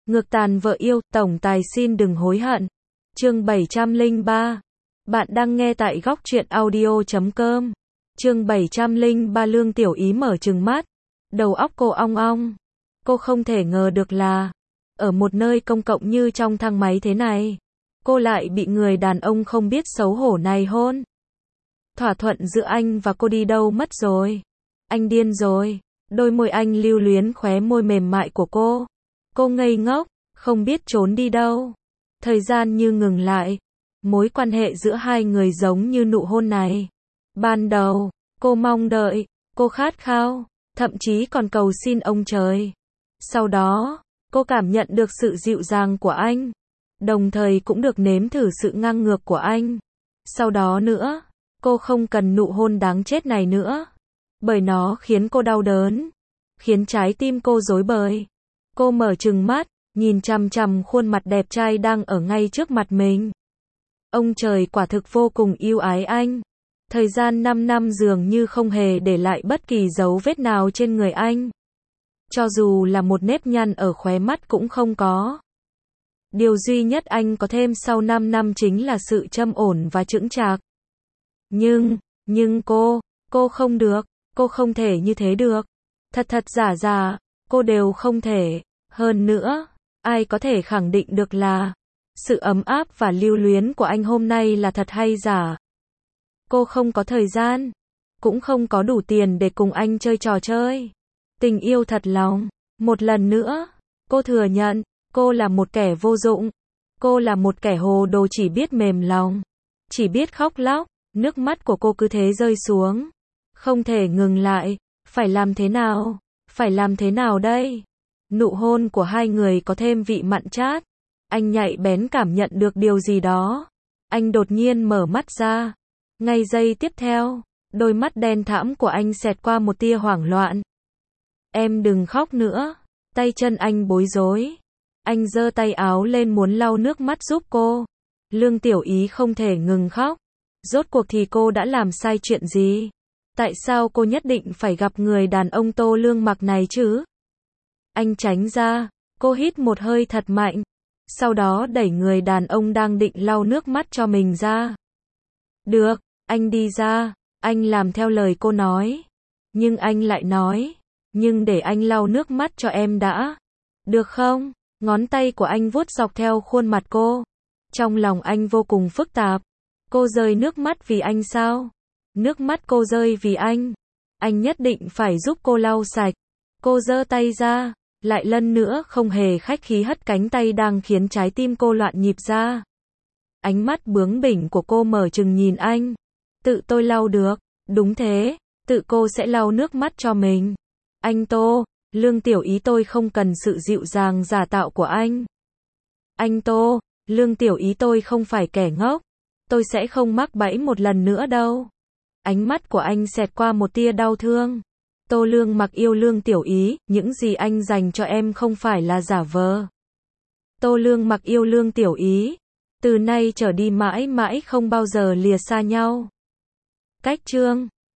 Ngược tàn vợ yêu, tổng tài xin đừng hối hận. Chương 703. Bạn đang nghe tại góc truyện audio.com. Chương 703 Lương Tiểu Ý mở trừng mắt. Đầu óc cô ong ong. Cô không thể ngờ được là, ở một nơi công cộng như trong thang máy thế này, cô lại bị người đàn ông không biết xấu hổ này hôn. Thỏa thuận giữa anh và cô đi đâu mất rồi? Anh điên rồi. Đôi môi anh lưu luyến khóe môi mềm mại của cô. Cô ngây ngốc, không biết trốn đi đâu. Thời gian như ngừng lại. Mối quan hệ giữa hai người giống như nụ hôn này. Ban đầu, cô mong đợi, cô khát khao, thậm chí còn cầu xin ông trời. Sau đó, cô cảm nhận được sự dịu dàng của anh, đồng thời cũng được nếm thử sự ngang ngược của anh. Sau đó nữa, cô không cần nụ hôn đáng chết này nữa, bởi nó khiến cô đau đớn, khiến trái tim cô rối bời. Cô mở trừng mắt, nhìn chằm chằm khuôn mặt đẹp trai đang ở ngay trước mặt mình. Ông trời quả thực vô cùng yêu ái anh. Thời gian 5 năm dường như không hề để lại bất kỳ dấu vết nào trên người anh. Cho dù là một nếp nhăn ở khóe mắt cũng không có. Điều duy nhất anh có thêm sau 5 năm chính là sự trầm ổn và chững chạc. Nhưng cô không được, cô không thể như thế được. Thật giả, cô đều không thể. Hơn nữa, ai có thể khẳng định được là sự ấm áp và lưu luyến của anh hôm nay là thật hay giả. Cô không có thời gian, cũng không có đủ tiền để cùng anh chơi trò chơi. Tình yêu thật lòng. Một lần nữa, cô thừa nhận, cô là một kẻ vô dụng. Cô là một kẻ hồ đồ chỉ biết mềm lòng, chỉ biết khóc lóc. Nước mắt của cô cứ thế rơi xuống. Không thể ngừng lại. Phải làm thế nào? Phải làm thế nào đây? Nụ hôn của hai người có thêm vị mặn chát. Anh nhạy bén cảm nhận được điều gì đó. Anh đột nhiên mở mắt ra. Ngay giây tiếp theo, đôi mắt đen thẫm của anh xẹt qua một tia hoảng loạn. Em đừng khóc nữa. Tay chân anh bối rối. Anh giơ tay áo lên muốn lau nước mắt giúp cô. Lương Tiểu Ý không thể ngừng khóc. Rốt cuộc thì cô đã làm sai chuyện gì? Tại sao cô nhất định phải gặp người đàn ông Tô Lương Mặc này chứ? Anh tránh ra, cô hít một hơi thật mạnh. Sau đó đẩy người đàn ông đang định lau nước mắt cho mình ra. Được, anh đi ra. Anh làm theo lời cô nói. Nhưng anh lại nói, nhưng để anh lau nước mắt cho em đã. Được không? Ngón tay của anh vuốt dọc theo khuôn mặt cô. Trong lòng anh vô cùng phức tạp. Cô rơi nước mắt vì anh sao? Nước mắt cô rơi vì anh. Anh nhất định phải giúp cô lau sạch. Cô giơ tay ra, lại lần nữa không hề khách khí hất cánh tay đang khiến trái tim cô loạn nhịp ra. Ánh mắt bướng bỉnh của cô mở trừng nhìn anh. Tự tôi lau được. Đúng thế, tự cô sẽ lau nước mắt cho mình. Anh Tô, Lương Tiểu Ý tôi không cần sự dịu dàng giả tạo của anh. Anh Tô, Lương Tiểu Ý tôi không phải kẻ ngốc. Tôi sẽ không mắc bẫy một lần nữa đâu. Ánh mắt của anh xẹt qua một tia đau thương. Tô Lương Mặc yêu Lương Tiểu Ý, những gì anh dành cho em không phải là giả vờ. Tô Lương Mặc yêu Lương Tiểu Ý. Từ nay trở đi mãi mãi không bao giờ lìa xa nhau. Cách chương